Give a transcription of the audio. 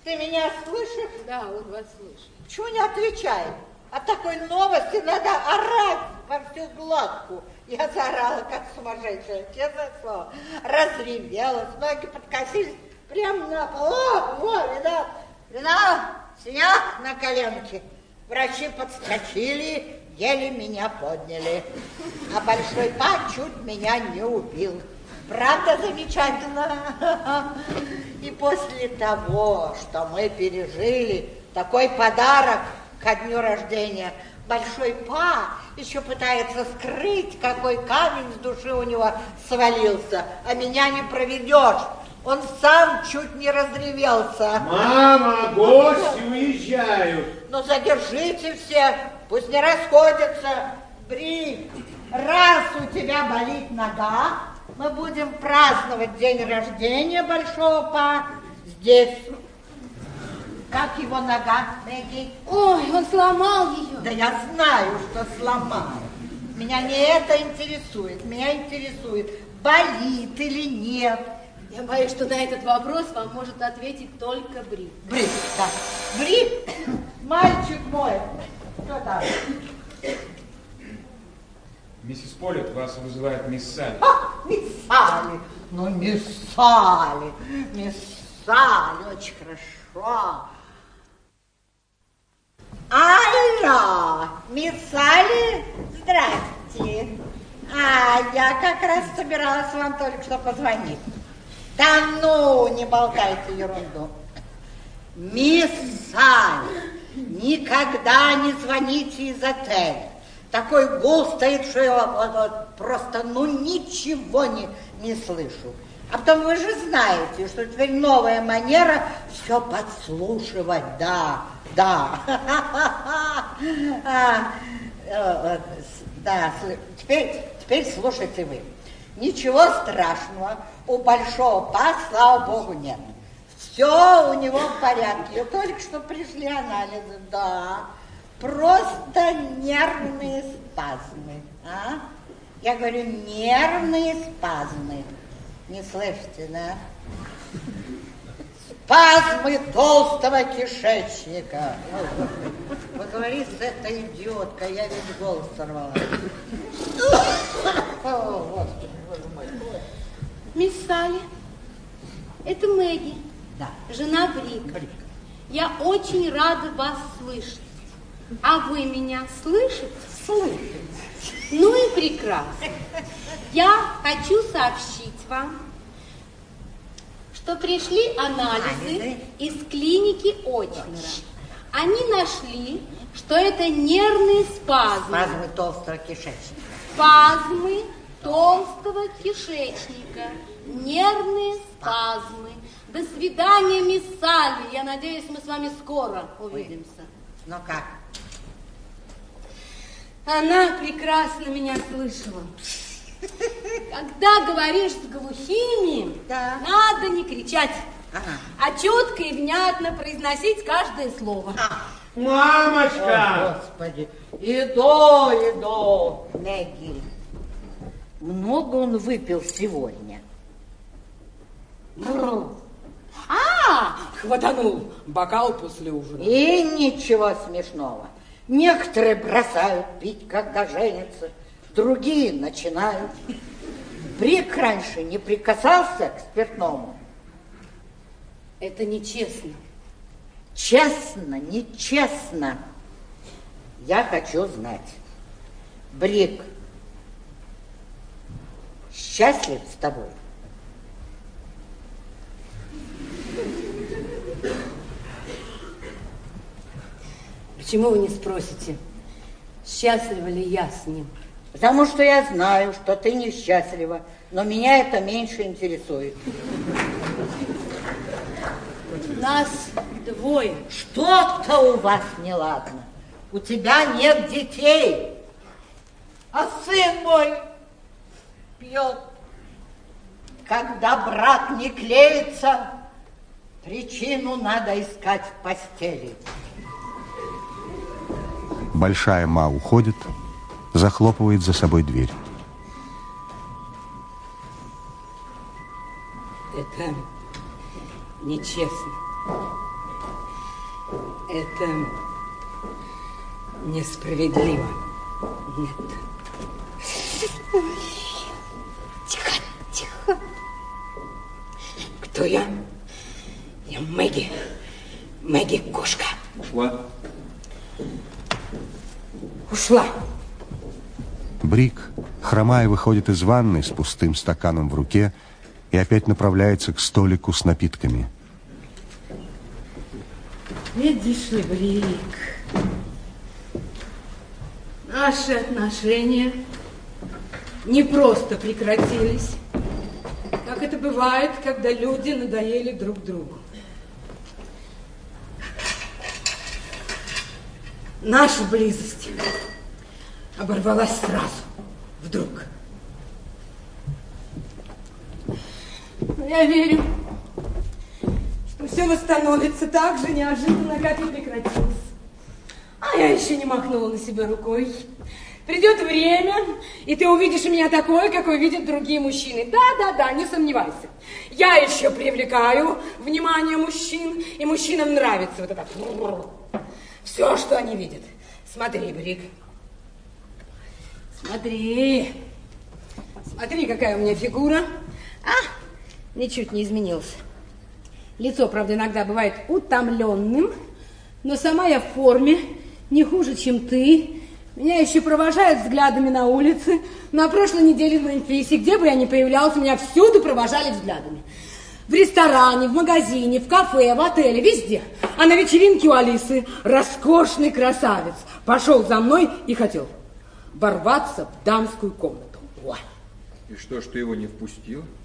Ты меня слышишь? Да, он вас слышит. Почему не отвечает? От такой новости надо орать во всю глотку. Я заорала, как сумасшедшая, честное слово. Разревелась, ноги подкосились прямо на пол. Видал, синяк на коленке. Врачи подскочили, еле меня подняли. А большой па чуть меня не убил. Правда замечательно? И после того, что мы пережили, такой подарок ко дню рождения, большой па еще пытается скрыть, какой камень с души у него свалился, а меня не проведешь. Он сам чуть не разревелся. Мама, гости уезжают. Ну, задержите всех, пусть не расходятся. Бри, раз у тебя болит нога, мы будем праздновать день рождения большого па здесь. Как его нога, Мэгги? Ой, он сломал ее. Да я знаю, что сломал. Меня не это интересует. Меня интересует, болит или нет. Я боюсь, что на этот вопрос вам может ответить только Бри. Бри, да. Бри, мальчик мой. Кто там? Миссис Поллит, вас вызывает мисс Салли. Мисс Салли. Ну, мисс Салли. Мисс Салли, очень хорошо. Алло, мисс Салли, здрасте. Я как раз собиралась вам только что позвонить. Да ну, не болтайте ерунду. Мисс Салли, никогда не звоните из отеля. Такой гул стоит, что я просто, ничего не слышу. А потом вы же знаете, что теперь новая манера все подслушивать, да. Теперь слушайте вы. Ничего страшного, у большого па, слава богу, нет. Все у него в порядке. Только что пришли анализы, да. Просто нервные спазмы. Я говорю, нервные спазмы. Не слышите, да? Спазмы толстого кишечника. Поговори с этой идиоткой, я весь голос сорвала. О, Господи, боже мой. Мисс Салли, это Мэгги, Да. жена Брика. Я очень рада вас слышать. А вы меня слышите? Слышите. Ну и прекрасно. Я хочу сообщить вам, что пришли анализы из клиники Очнера. Они нашли, что это нервные спазмы. Спазмы толстого кишечника. Спазмы толстого кишечника. Нервные спазмы. До свидания, мисс Салли. Я надеюсь, мы с вами скоро увидимся. Ну как? Она прекрасно меня слышала. Когда говоришь с глухими, Да. надо не кричать, Ага. а четко и внятно произносить каждое слово. Мамочка! О, Господи. Иду. Мэгги. Много он выпил сегодня? Хватанул бокал после ужина. И ничего смешного. Некоторые бросают пить, когда женятся, другие начинают. Брик раньше не прикасался к спиртному. Это нечестно. Честно, нечестно. Я хочу знать. Брик счастлив с тобой? Почему вы не спросите, счастлива ли я с ним? Потому что я знаю, что ты несчастлива, но меня это меньше интересует. Нас двое. Что-то у вас неладно. У тебя нет детей, а сын мой пьет. Когда брак не клеится, причину надо искать в постели. Большая ма уходит, захлопывает за собой дверь. Это нечестно. Это несправедливо. Нет. Тихо, тихо. Кто я? Я Мэгги. Мэгги кошка. Ушла? Ушла. Брик, хромая, выходит из ванной с пустым стаканом в руке и опять направляется к столику с напитками. Видишь ли, Брик, наши отношения не просто прекратились, как это бывает, когда люди надоели друг другу. Наша близость оборвалась сразу, вдруг. Но я верю, что все восстановится так же неожиданно, как и прекратилось. А я еще не махнула на себя рукой. Придет время, и ты увидишь меня такой, какой видят другие мужчины. Да, не сомневайся. Я еще привлекаю внимание мужчин, и мужчинам нравится вот это. Все, что они видят. Смотри, Брик. Смотри. Смотри, какая у меня фигура. Ничуть не изменилась. Лицо, правда, иногда бывает утомленным, но сама я в форме, не хуже, чем ты. Меня еще провожают взглядами на улице. На прошлой неделе в Мемфисе, где бы я ни появлялась, меня всюду провожали взглядами. В ресторане, в магазине, в кафе, в отеле, везде. А на вечеринке у Алисы роскошный красавец пошел за мной и хотел ворваться в дамскую комнату. Ой. И что ж ты его не впустил?